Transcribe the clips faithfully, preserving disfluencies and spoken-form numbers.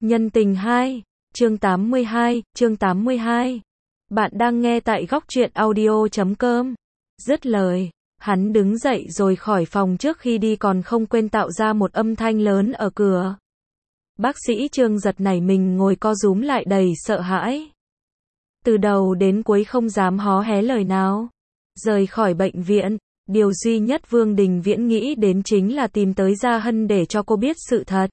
Nhân tình hai, chương tám mươi hai, chương tám mươi hai. Bạn đang nghe tại góc truyện audio chấm com. Dứt lời, hắn đứng dậy rồi khỏi phòng, trước khi đi còn không quên tạo ra một âm thanh lớn ở cửa. Bác sĩ Trương giật nảy mình, ngồi co rúm lại đầy sợ hãi. Từ đầu đến cuối không dám hó hé lời nào. Rời khỏi bệnh viện, điều duy nhất Vương Đình Viễn nghĩ đến chính là tìm tới Gia Hân để cho cô biết sự thật.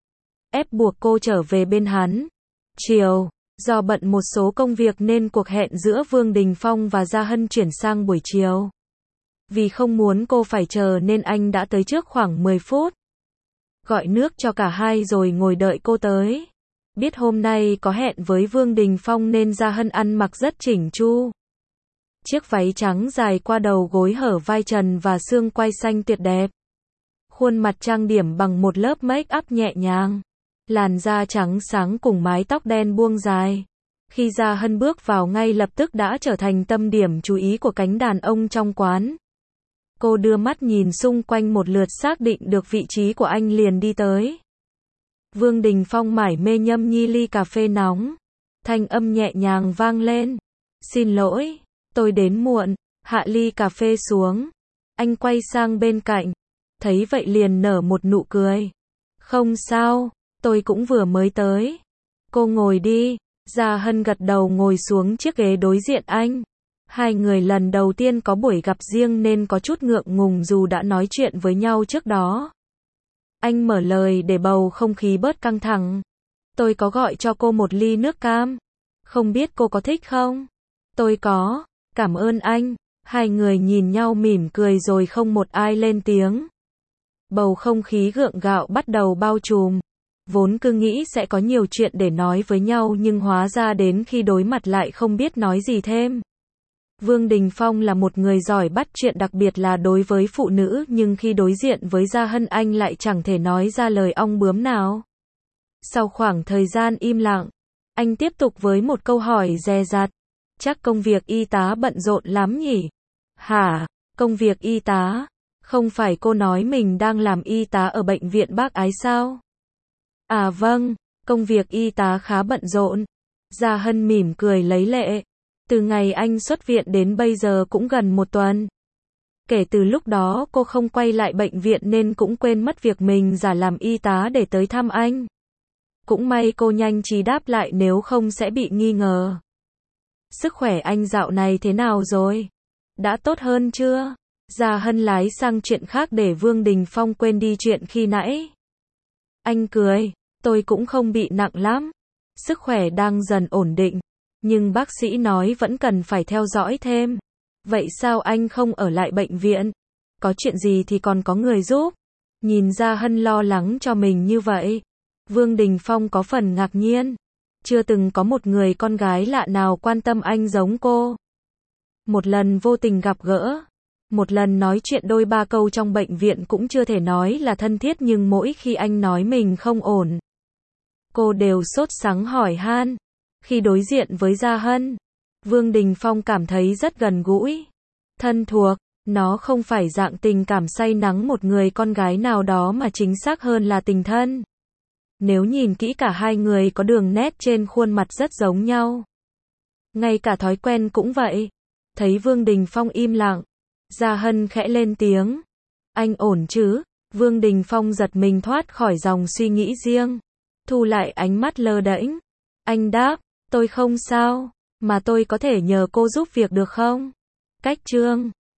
Ép buộc cô trở về bên hắn. Chiều, do bận một số công việc nên cuộc hẹn giữa Vương Đình Phong và Gia Hân chuyển sang buổi chiều. Vì không muốn cô phải chờ nên anh đã tới trước khoảng mười phút. Gọi nước cho cả hai rồi ngồi đợi cô tới. Biết hôm nay có hẹn với Vương Đình Phong nên Gia Hân ăn mặc rất chỉnh chu. Chiếc váy trắng dài qua đầu gối hở vai trần và xương quai xanh tuyệt đẹp. Khuôn mặt trang điểm bằng một lớp make up nhẹ nhàng. Làn da trắng sáng cùng mái tóc đen buông dài. Khi Gia Hân bước vào, ngay lập tức đã trở thành tâm điểm chú ý của cánh đàn ông trong quán. Cô đưa mắt nhìn xung quanh một lượt, xác định được vị trí của anh liền đi tới. Vương Đình Phong mải mê nhâm nhi ly cà phê nóng. Thanh âm nhẹ nhàng vang lên. Xin lỗi, tôi đến muộn. Hạ ly cà phê xuống. Anh quay sang bên cạnh. Thấy vậy liền nở một nụ cười. Không sao, tôi cũng vừa mới tới. Cô ngồi đi. Gia Hân gật đầu ngồi xuống chiếc ghế đối diện anh. Hai người lần đầu tiên có buổi gặp riêng nên có chút ngượng ngùng dù đã nói chuyện với nhau trước đó. Anh mở lời để bầu không khí bớt căng thẳng. Tôi có gọi cho cô một ly nước cam. Không biết cô có thích không? Tôi có. Cảm ơn anh. Hai người nhìn nhau mỉm cười rồi không một ai lên tiếng. Bầu không khí gượng gạo bắt đầu bao trùm. Vốn cứ nghĩ sẽ có nhiều chuyện để nói với nhau nhưng hóa ra đến khi đối mặt lại không biết nói gì thêm. Vương Đình Phong là một người giỏi bắt chuyện, đặc biệt là đối với phụ nữ, nhưng khi đối diện với Gia Hân anh lại chẳng thể nói ra lời ong bướm nào. Sau khoảng thời gian im lặng, anh tiếp tục với một câu hỏi dè dặt. Chắc công việc y tá bận rộn lắm nhỉ? Hả? Công việc y tá? Không phải cô nói mình đang làm y tá ở bệnh viện Bác Ái sao? À vâng, công việc y tá khá bận rộn. Gia Hân mỉm cười lấy lệ. Từ ngày anh xuất viện đến bây giờ cũng gần một tuần. Kể từ lúc đó cô không quay lại bệnh viện nên cũng quên mất việc mình giả làm y tá để tới thăm anh. Cũng may cô nhanh trí đáp lại, nếu không sẽ bị nghi ngờ. Sức khỏe anh dạo này thế nào rồi? Đã tốt hơn chưa? Gia Hân lái sang chuyện khác để Vương Đình Phong quên đi chuyện khi nãy. Anh cười, tôi cũng không bị nặng lắm. Sức khỏe đang dần ổn định. Nhưng bác sĩ nói vẫn cần phải theo dõi thêm. Vậy sao anh không ở lại bệnh viện? Có chuyện gì thì còn có người giúp. Nhìn Gia Hân lo lắng cho mình như vậy, Vương Đình Phong có phần ngạc nhiên. Chưa từng có một người con gái lạ nào quan tâm anh giống cô. Một lần vô tình gặp gỡ, một lần nói chuyện đôi ba câu trong bệnh viện cũng chưa thể nói là thân thiết, nhưng mỗi khi anh nói mình không ổn, cô đều sốt sắng hỏi han. Khi đối diện với Gia Hân, Vương Đình Phong cảm thấy rất gần gũi, thân thuộc. Nó không phải dạng tình cảm say nắng một người con gái nào đó mà chính xác hơn là tình thân. Nếu nhìn kỹ cả hai người có đường nét trên khuôn mặt rất giống nhau. Ngay cả thói quen cũng vậy. Thấy Vương Đình Phong im lặng, Gia Hân khẽ lên tiếng. Anh ổn chứ? Vương Đình Phong giật mình thoát khỏi dòng suy nghĩ riêng. Thu lại ánh mắt lơ đễnh. Anh đáp, tôi không sao, mà tôi có thể nhờ cô giúp việc được không? Cách Trương,